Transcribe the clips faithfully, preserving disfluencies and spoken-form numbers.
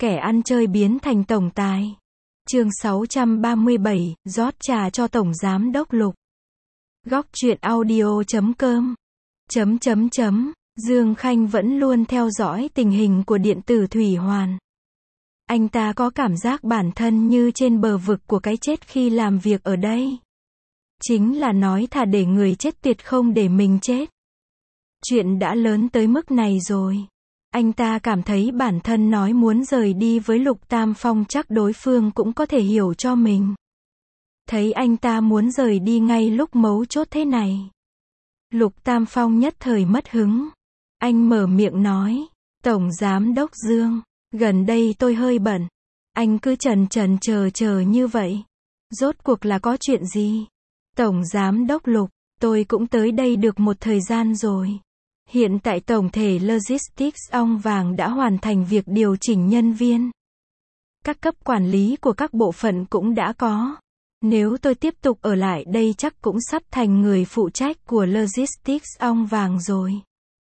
Kẻ ăn chơi biến thành tổng tài. Chương sáu trăm ba mươi bảy, rót trà cho Tổng Giám đốc Lục. Góc truyện audio chấm com. Chấm chấm chấm. Dương Khanh vẫn luôn theo dõi tình hình của điện tử Thủy Hoàn. Anh ta có cảm giác bản thân như trên bờ vực của cái chết khi làm việc ở đây. Chính là nói thà để người chết tuyệt không để mình chết. Chuyện đã lớn tới mức này rồi. Anh ta cảm thấy bản thân nói muốn rời đi với Lục Tam Phong chắc đối phương cũng có thể hiểu cho mình. Thấy anh ta muốn rời đi ngay lúc mấu chốt thế này. Lục Tam Phong nhất thời mất hứng. Anh mở miệng nói, Tổng Giám đốc Dương, gần đây tôi hơi bận. Anh cứ chần chần chờ chờ như vậy. Rốt cuộc là có chuyện gì? Tổng Giám đốc Lục, tôi cũng tới đây được một thời gian rồi. Hiện tại tổng thể Logistics ong vàng đã hoàn thành việc điều chỉnh nhân viên. Các cấp quản lý của các bộ phận cũng đã có. Nếu tôi tiếp tục ở lại đây chắc cũng sắp thành người phụ trách của Logistics ong vàng rồi.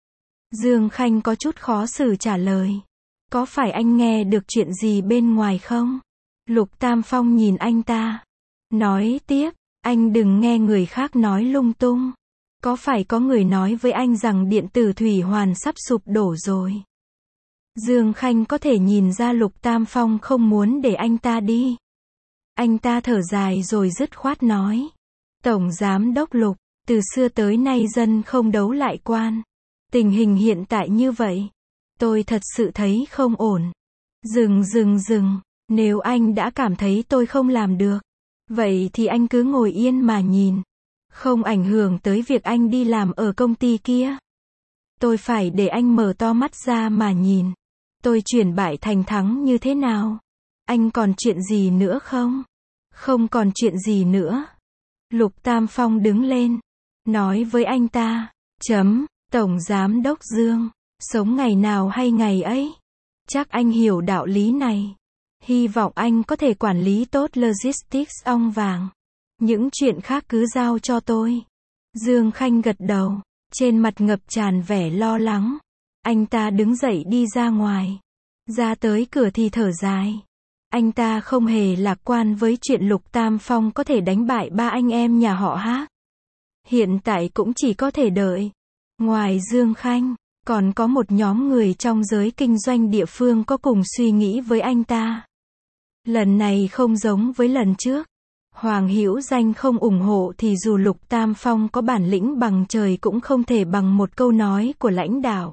Dương Khanh có chút khó xử trả lời. Có phải anh nghe được chuyện gì bên ngoài không? Lục Tam Phong nhìn anh ta. Nói tiếp, anh đừng nghe người khác nói lung tung. Có phải có người nói với anh rằng điện tử Thủy Hoàn sắp sụp đổ rồi? Dương Khanh có thể nhìn ra Lục Tam Phong không muốn để anh ta đi. Anh ta thở dài rồi dứt khoát nói. Tổng Giám đốc Lục, từ xưa tới nay dân không đấu lại quan. Tình hình hiện tại như vậy, tôi thật sự thấy không ổn. Dừng dừng dừng, nếu anh đã cảm thấy tôi không làm được, vậy thì anh cứ ngồi yên mà nhìn. Không ảnh hưởng tới việc anh đi làm ở công ty kia. Tôi phải để anh mở to mắt ra mà nhìn. Tôi chuyển bại thành thắng như thế nào? Anh còn chuyện gì nữa không? Không còn chuyện gì nữa. Lục Tam Phong đứng lên. Nói với anh ta. Chấm, Tổng Giám đốc Dương. Sống ngày nào hay ngày ấy. Chắc anh hiểu đạo lý này. Hy vọng anh có thể quản lý tốt Logistics ong vàng. Những chuyện khác cứ giao cho tôi. Dương Khanh gật đầu. Trên mặt ngập tràn vẻ lo lắng. Anh ta đứng dậy đi ra ngoài. Ra tới cửa thì thở dài. Anh ta không hề lạc quan với chuyện Lục Tam Phong có thể đánh bại ba anh em nhà họ Hác. Hiện tại cũng chỉ có thể đợi. Ngoài Dương Khanh, còn có một nhóm người trong giới kinh doanh địa phương có cùng suy nghĩ với anh ta. Lần này không giống với lần trước. Hoàng Hữu Danh không ủng hộ thì dù Lục Tam Phong có bản lĩnh bằng trời cũng không thể bằng một câu nói của lãnh đạo.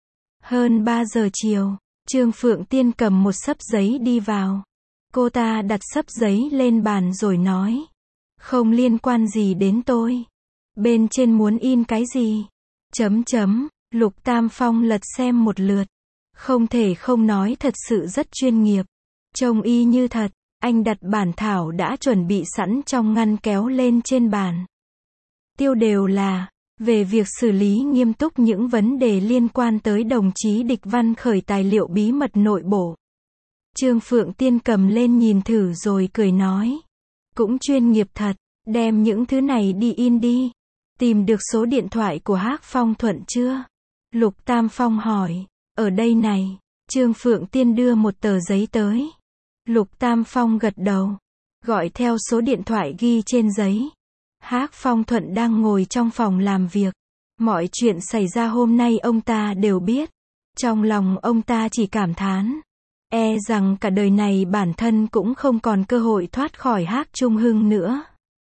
Hơn ba giờ chiều, Trương Phượng Tiên cầm một xấp giấy đi vào. Cô ta đặt xấp giấy lên bàn rồi nói. Không liên quan gì đến tôi. Bên trên muốn in cái gì? Chấm chấm, Lục Tam Phong lật xem một lượt. Không thể không nói thật sự rất chuyên nghiệp. Trông y như thật. Anh đặt bản thảo đã chuẩn bị sẵn trong ngăn kéo lên trên bàn. Tiêu đề là, về việc xử lý nghiêm túc những vấn đề liên quan tới đồng chí Địch Văn Khởi tài liệu bí mật nội bộ. Trương Phượng Tiên cầm lên nhìn thử rồi cười nói. Cũng chuyên nghiệp thật, đem những thứ này đi in đi. Tìm được số điện thoại của Hác Phong Thuận chưa? Lục Tam Phong hỏi. Ở đây này. Trương Phượng Tiên đưa một tờ giấy tới. Lục Tam Phong gật đầu. Gọi theo số điện thoại ghi trên giấy. Hác Phong Thuận đang ngồi trong phòng làm việc. Mọi chuyện xảy ra hôm nay ông ta đều biết. Trong lòng ông ta chỉ cảm thán. E rằng cả đời này bản thân cũng không còn cơ hội thoát khỏi Hác Trung Hưng nữa.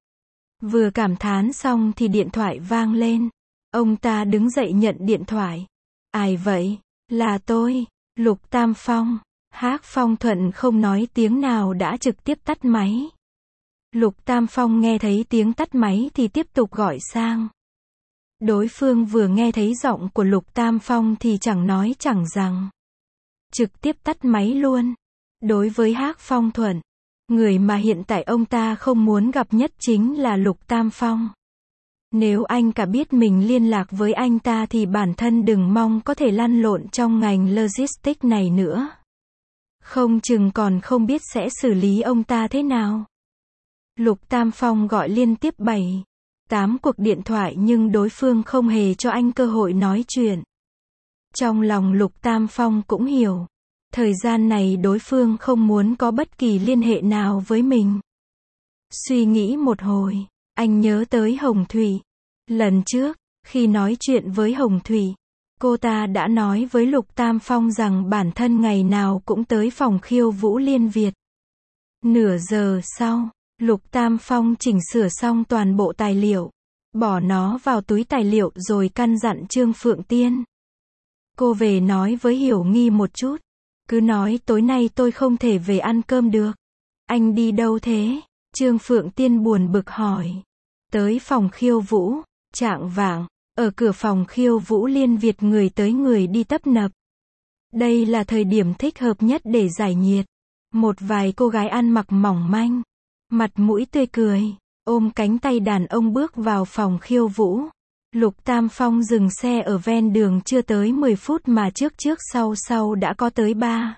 Vừa cảm thán xong thì điện thoại vang lên. Ông ta đứng dậy nhận điện thoại. Ai vậy? Là tôi, Lục Tam Phong. Hác Phong Thuận không nói tiếng nào đã trực tiếp tắt máy. Lục Tam Phong nghe thấy tiếng tắt máy thì tiếp tục gọi sang. Đối phương vừa nghe thấy giọng của Lục Tam Phong thì chẳng nói chẳng rằng. Trực tiếp tắt máy luôn. Đối với Hác Phong Thuận, người mà hiện tại ông ta không muốn gặp nhất chính là Lục Tam Phong. Nếu anh cả biết mình liên lạc với anh ta thì bản thân đừng mong có thể lăn lộn trong ngành logistics này nữa. Không chừng còn không biết sẽ xử lý ông ta thế nào. Lục Tam Phong gọi liên tiếp bảy, tám cuộc điện thoại nhưng đối phương không hề cho anh cơ hội nói chuyện. Trong lòng Lục Tam Phong cũng hiểu. Thời gian này đối phương không muốn có bất kỳ liên hệ nào với mình. Suy nghĩ một hồi, anh nhớ tới Hồng Thủy. Lần trước, khi nói chuyện với Hồng Thủy, cô ta đã nói với Lục Tam Phong rằng bản thân ngày nào cũng tới phòng khiêu vũ Liên Việt. Nửa giờ sau, Lục Tam Phong chỉnh sửa xong toàn bộ tài liệu, bỏ nó vào túi tài liệu rồi căn dặn Trương Phượng Tiên. Cô về nói với Hiểu Nghi một chút. Cứ nói tối nay tôi không thể về ăn cơm được. Anh đi đâu thế? Trương Phượng Tiên buồn bực hỏi. Tới phòng khiêu vũ, chạng vạng, ở cửa phòng khiêu vũ Liên Việt người tới người đi tấp nập. Đây là thời điểm thích hợp nhất để giải nhiệt. Một vài cô gái ăn mặc mỏng manh, mặt mũi tươi cười, ôm cánh tay đàn ông bước vào phòng khiêu vũ. Lục Tam Phong dừng xe ở ven đường chưa tới mười phút mà trước trước sau sau đã có tới ba,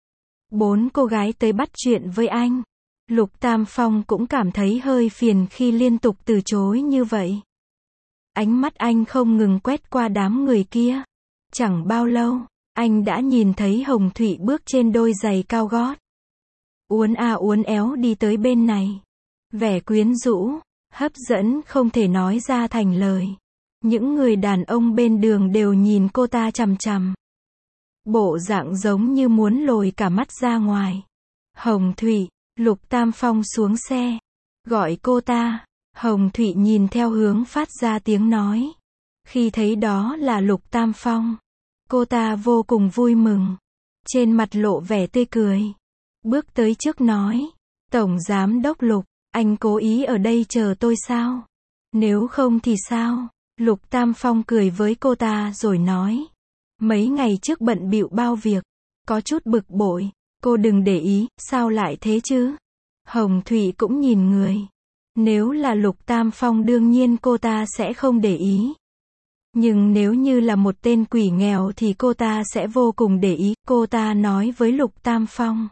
bốn cô gái tới bắt chuyện với anh. Lục Tam Phong cũng cảm thấy hơi phiền khi liên tục từ chối như vậy. Ánh mắt anh không ngừng quét qua đám người kia. Chẳng bao lâu, anh đã nhìn thấy Hồng Thụy bước trên đôi giày cao gót. Uốn a uốn éo đi tới bên này. Vẻ quyến rũ, hấp dẫn không thể nói ra thành lời. Những người đàn ông bên đường đều nhìn cô ta chằm chằm. Bộ dạng giống như muốn lồi cả mắt ra ngoài. Hồng Thụy, Lục Tam Phong xuống xe. Gọi cô ta. Hồng Thụy nhìn theo hướng phát ra tiếng nói. Khi thấy đó là Lục Tam Phong, cô ta vô cùng vui mừng. Trên mặt lộ vẻ tươi cười. Bước tới trước nói. Tổng Giám Đốc Lục, anh cố ý ở đây chờ tôi sao? Nếu không thì sao? Lục Tam Phong cười với cô ta rồi nói. Mấy ngày trước bận bịu bao việc, có chút bực bội, cô đừng để ý, sao lại thế chứ? Hồng Thụy cũng nhìn người. Nếu là Lục Tam Phong đương nhiên cô ta sẽ không để ý. Nhưng nếu như là một tên quỷ nghèo thì cô ta sẽ vô cùng để ý. Cô ta nói với Lục Tam Phong.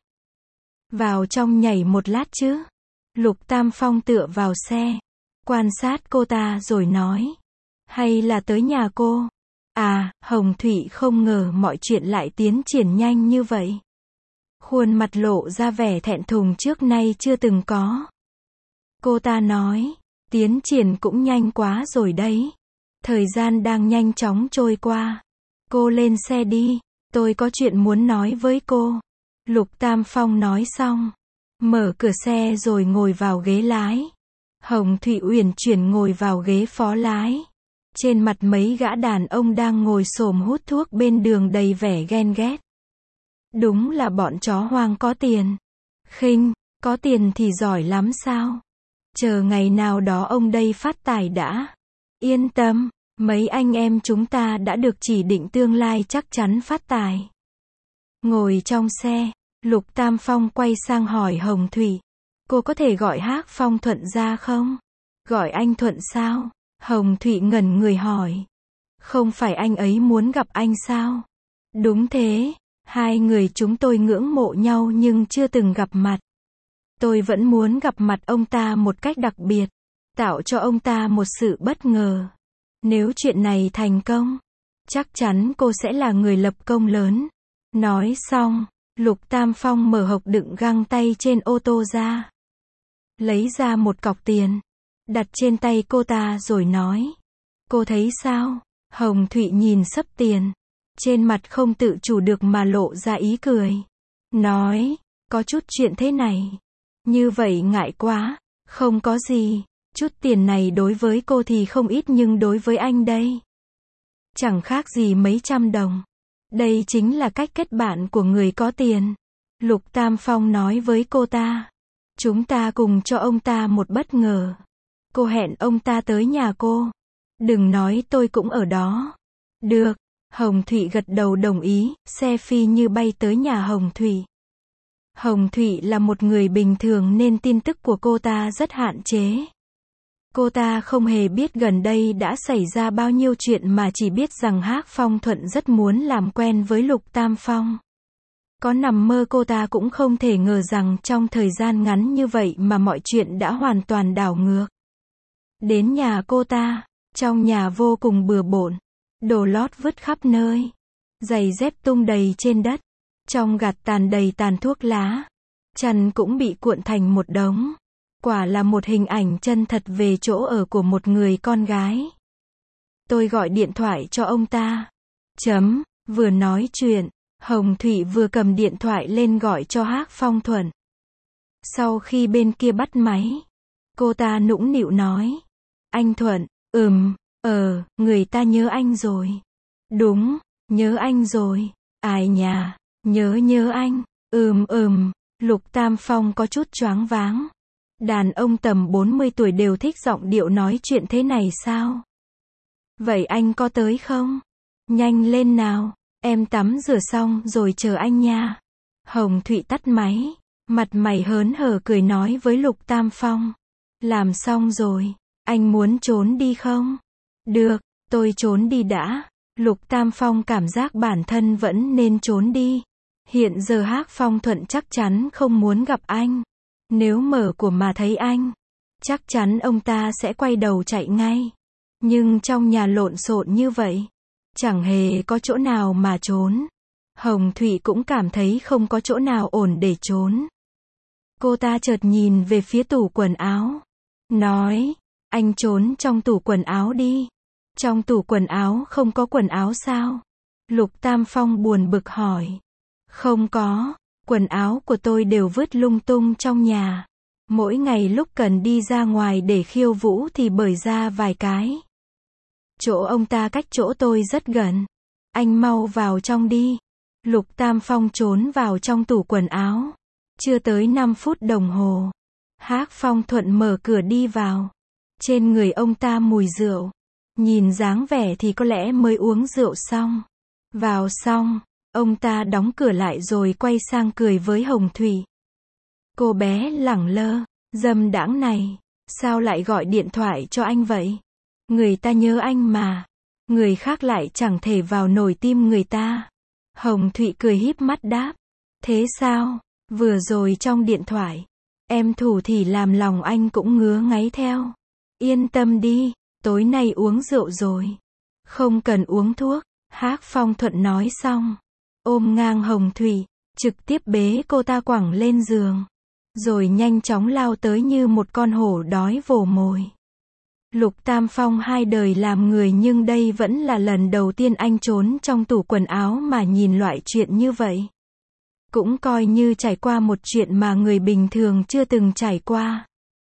Vào trong nhảy một lát chứ. Lục Tam Phong tựa vào xe, quan sát cô ta rồi nói. Hay là tới nhà cô? À, Hồng Thụy không ngờ mọi chuyện lại tiến triển nhanh như vậy. Khuôn mặt lộ ra vẻ thẹn thùng trước nay chưa từng có. Cô ta nói, tiến triển cũng nhanh quá rồi đấy. Thời gian đang nhanh chóng trôi qua. Cô lên xe đi, tôi có chuyện muốn nói với cô. Lục Tam Phong nói xong, mở cửa xe rồi ngồi vào ghế lái. Hồng Thụy uyển chuyển ngồi vào ghế phó lái. Trên mặt mấy gã đàn ông đang ngồi xổm hút thuốc bên đường đầy vẻ ghen ghét. Đúng là bọn chó hoang có tiền. Khinh, có tiền thì giỏi lắm sao? Chờ ngày nào đó ông đây phát tài đã. Yên tâm, mấy anh em chúng ta đã được chỉ định tương lai chắc chắn phát tài. Ngồi trong xe, Lục Tam Phong quay sang hỏi Hồng Thụy. Cô có thể gọi Hắc Phong Thuận ra không? Gọi anh Thuận sao? Hồng Thụy ngẩn người hỏi. Không phải anh ấy muốn gặp anh sao? Đúng thế, hai người chúng tôi ngưỡng mộ nhau nhưng chưa từng gặp mặt. Tôi vẫn muốn gặp mặt ông ta một cách đặc biệt, tạo cho ông ta một sự bất ngờ. Nếu chuyện này thành công, chắc chắn cô sẽ là người lập công lớn. Nói xong, Lục Tam Phong mở hộc đựng găng tay trên ô tô ra. Lấy ra một cọc tiền, đặt trên tay cô ta rồi nói. Cô thấy sao? Hồng Thụy nhìn xấp tiền. Trên mặt không tự chủ được mà lộ ra ý cười. Nói, có chút chuyện thế này. Như vậy ngại quá. Không có gì. Chút tiền này đối với cô thì không ít nhưng đối với anh đây, chẳng khác gì mấy trăm đồng. Đây chính là cách kết bạn của người có tiền. Lục Tam Phong nói với cô ta. Chúng ta cùng cho ông ta một bất ngờ. Cô hẹn ông ta tới nhà cô. Đừng nói tôi cũng ở đó. Được. Hồng Thụy gật đầu đồng ý, xe phi như bay tới nhà Hồng Thụy. Hồng Thụy là một người bình thường nên tin tức của cô ta rất hạn chế. Cô ta không hề biết gần đây đã xảy ra bao nhiêu chuyện mà chỉ biết rằng Hắc Phong Thuận rất muốn làm quen với Lục Tam Phong. Có nằm mơ cô ta cũng không thể ngờ rằng trong thời gian ngắn như vậy mà mọi chuyện đã hoàn toàn đảo ngược. Đến nhà cô ta, trong nhà vô cùng bừa bộn, đồ lót vứt khắp nơi, giày dép tung đầy trên đất. Trong gạt tàn đầy tàn thuốc lá. Chăn cũng bị cuộn thành một đống. Quả là một hình ảnh chân thật về chỗ ở của một người con gái. Tôi gọi điện thoại cho ông ta. Chấm, vừa nói chuyện, Hồng Thụy vừa cầm điện thoại lên gọi cho Hắc Phong Thuận. Sau khi bên kia bắt máy, cô ta nũng nịu nói. Anh Thuận, ừm, ờ, người ta nhớ anh rồi. Đúng, nhớ anh rồi. Ai nhà, nhớ nhớ anh, ừm ừm, Lục Tam Phong có chút choáng váng. Đàn ông tầm bốn mươi tuổi đều thích giọng điệu nói chuyện thế này sao? Vậy anh có tới không? Nhanh lên nào, em tắm rửa xong rồi chờ anh nha. Hồng Thụy tắt máy, mặt mày hớn hở cười nói với Lục Tam Phong. Làm xong rồi, anh muốn trốn đi không? Được, tôi trốn đi đã. Lục Tam Phong cảm giác bản thân vẫn nên trốn đi. Hiện giờ Hắc Phong Thuận chắc chắn không muốn gặp anh. Nếu mở của mà thấy anh, chắc chắn ông ta sẽ quay đầu chạy ngay. Nhưng trong nhà lộn xộn như vậy, chẳng hề có chỗ nào mà trốn. Hồng Thụy cũng cảm thấy không có chỗ nào ổn để trốn. Cô ta chợt nhìn về phía tủ quần áo. Nói, anh trốn trong tủ quần áo đi. Trong tủ quần áo không có quần áo sao? Lục Tam Phong buồn bực hỏi. Không có, quần áo của tôi đều vứt lung tung trong nhà. Mỗi ngày lúc cần đi ra ngoài để khiêu vũ thì bởi ra vài cái. Chỗ ông ta cách chỗ tôi rất gần. Anh mau vào trong đi. Lục Tam Phong trốn vào trong tủ quần áo. Chưa tới năm phút đồng hồ, Hắc Phong Thuận mở cửa đi vào. Trên người ông ta mùi rượu. Nhìn dáng vẻ thì có lẽ mới uống rượu xong. Vào xong, ông ta đóng cửa lại rồi quay sang cười với Hồng Thụy. Cô bé lẳng lơ, dâm đãng này, sao lại gọi điện thoại cho anh vậy? Người ta nhớ anh mà, người khác lại chẳng thể vào nổi tim người ta. Hồng Thụy cười híp mắt đáp. Thế sao? Vừa rồi trong điện thoại, em thủ thì làm lòng anh cũng ngứa ngáy theo. Yên tâm đi, tối nay uống rượu rồi. Không cần uống thuốc, Hắc Phong Thuận nói xong. Ôm ngang Hồng Thụy, trực tiếp bế cô ta quẳng lên giường. Rồi nhanh chóng lao tới như một con hổ đói vồ mồi. Lục Tam Phong hai đời làm người nhưng đây vẫn là lần đầu tiên anh trốn trong tủ quần áo mà nhìn loại chuyện như vậy. Cũng coi như trải qua một chuyện mà người bình thường chưa từng trải qua.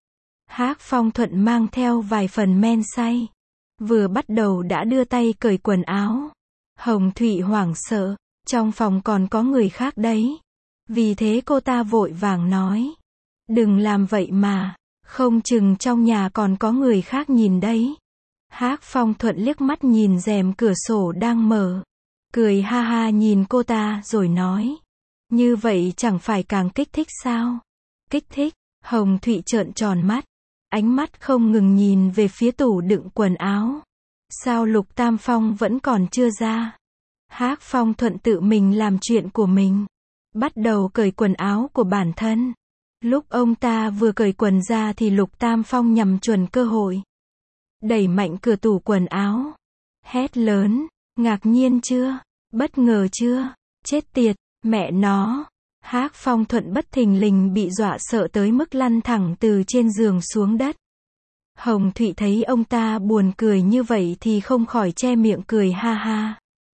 Hắc Phong Thuận mang theo vài phần men say. Vừa bắt đầu đã đưa tay cởi quần áo. Hồng Thụy hoảng sợ, trong phòng còn có người khác đấy. Vì thế cô ta vội vàng nói. Đừng làm vậy mà, không chừng trong nhà còn có người khác nhìn đấy. Hắc Phong Thuận liếc mắt nhìn rèm cửa sổ đang mở. Cười ha ha nhìn cô ta rồi nói. Như vậy chẳng phải càng kích thích sao? Kích thích, Hồng Thụy trợn tròn mắt. Ánh mắt không ngừng nhìn về phía tủ đựng quần áo. Sao Lục Tam Phong vẫn còn chưa ra? Hắc Phong Thuận tự mình làm chuyện của mình. Bắt đầu cởi quần áo của bản thân. Lúc ông ta vừa cởi quần ra thì Lục Tam Phong nhằm chuẩn cơ hội. Đẩy mạnh cửa tủ quần áo. Hét lớn, ngạc nhiên chưa? Bất ngờ chưa? Chết tiệt, mẹ nó. Hắc Phong Thuận bất thình lình bị dọa sợ tới mức lăn thẳng từ trên giường xuống đất. Hồng Thụy thấy ông ta buồn cười như vậy thì không khỏi che miệng cười ha ha.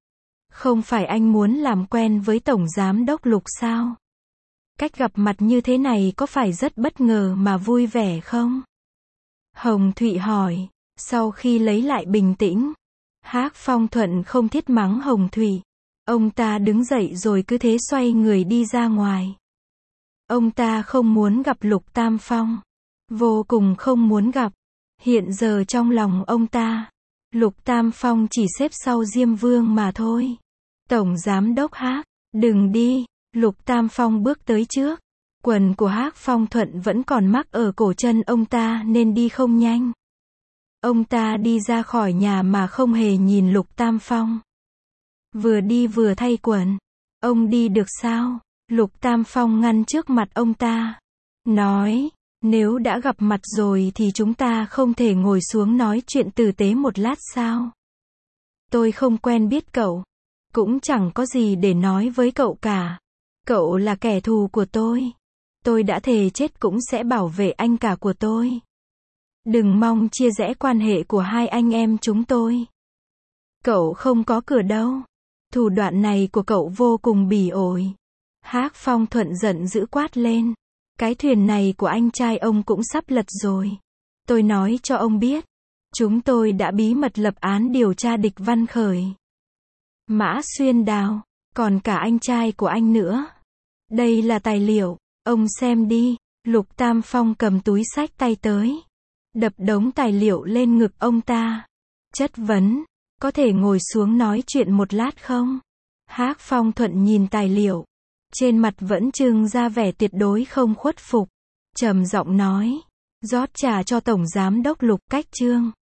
Không phải anh muốn làm quen với Tổng Giám Đốc Lục sao? Cách gặp mặt như thế này có phải rất bất ngờ mà vui vẻ không? Hồng Thụy hỏi, sau khi lấy lại bình tĩnh. Hắc Phong Thuận không thiết mắng Hồng Thụy. Ông ta đứng dậy rồi cứ thế xoay người đi ra ngoài. Ông ta không muốn gặp Lục Tam Phong. Vô cùng không muốn gặp. Hiện giờ trong lòng ông ta, Lục Tam Phong chỉ xếp sau Diêm Vương mà thôi. Tổng Giám Đốc Hắc, đừng đi. Lục Tam Phong bước tới trước. Quần của Hắc Phong Thuận vẫn còn mắc ở cổ chân ông ta nên đi không nhanh. Ông ta đi ra khỏi nhà mà không hề nhìn Lục Tam Phong. Vừa đi vừa thay quần. Ông đi được sao? Lục Tam Phong ngăn trước mặt ông ta. Nói, nếu đã gặp mặt rồi thì chúng ta không thể ngồi xuống nói chuyện tử tế một lát sao? Tôi không quen biết cậu. Cũng chẳng có gì để nói với cậu cả. Cậu là kẻ thù của tôi. Tôi đã thề chết cũng sẽ bảo vệ anh cả của tôi. Đừng mong chia rẽ quan hệ của hai anh em chúng tôi. Cậu không có cửa đâu. Thủ đoạn này của cậu vô cùng bỉ ổi. Hắc Phong Thuận giận dữ quát lên. Cái thuyền này của anh trai ông cũng sắp lật rồi. Tôi nói cho ông biết. Chúng tôi đã bí mật lập án điều tra địch Văn Khởi. Mã Xuyên Đào. Còn cả anh trai của anh nữa. Đây là tài liệu. Ông xem đi. Lục Tam Phong cầm túi xách tay tới. Đập đống tài liệu lên ngực ông ta. Chất vấn. Có thể ngồi xuống nói chuyện một lát không? Hắc Phong Thuận nhìn tài liệu. Trên mặt vẫn trưng ra vẻ tuyệt đối không khuất phục. Trầm giọng nói. Rót trà cho Tổng Giám đốc Lục. Cách chương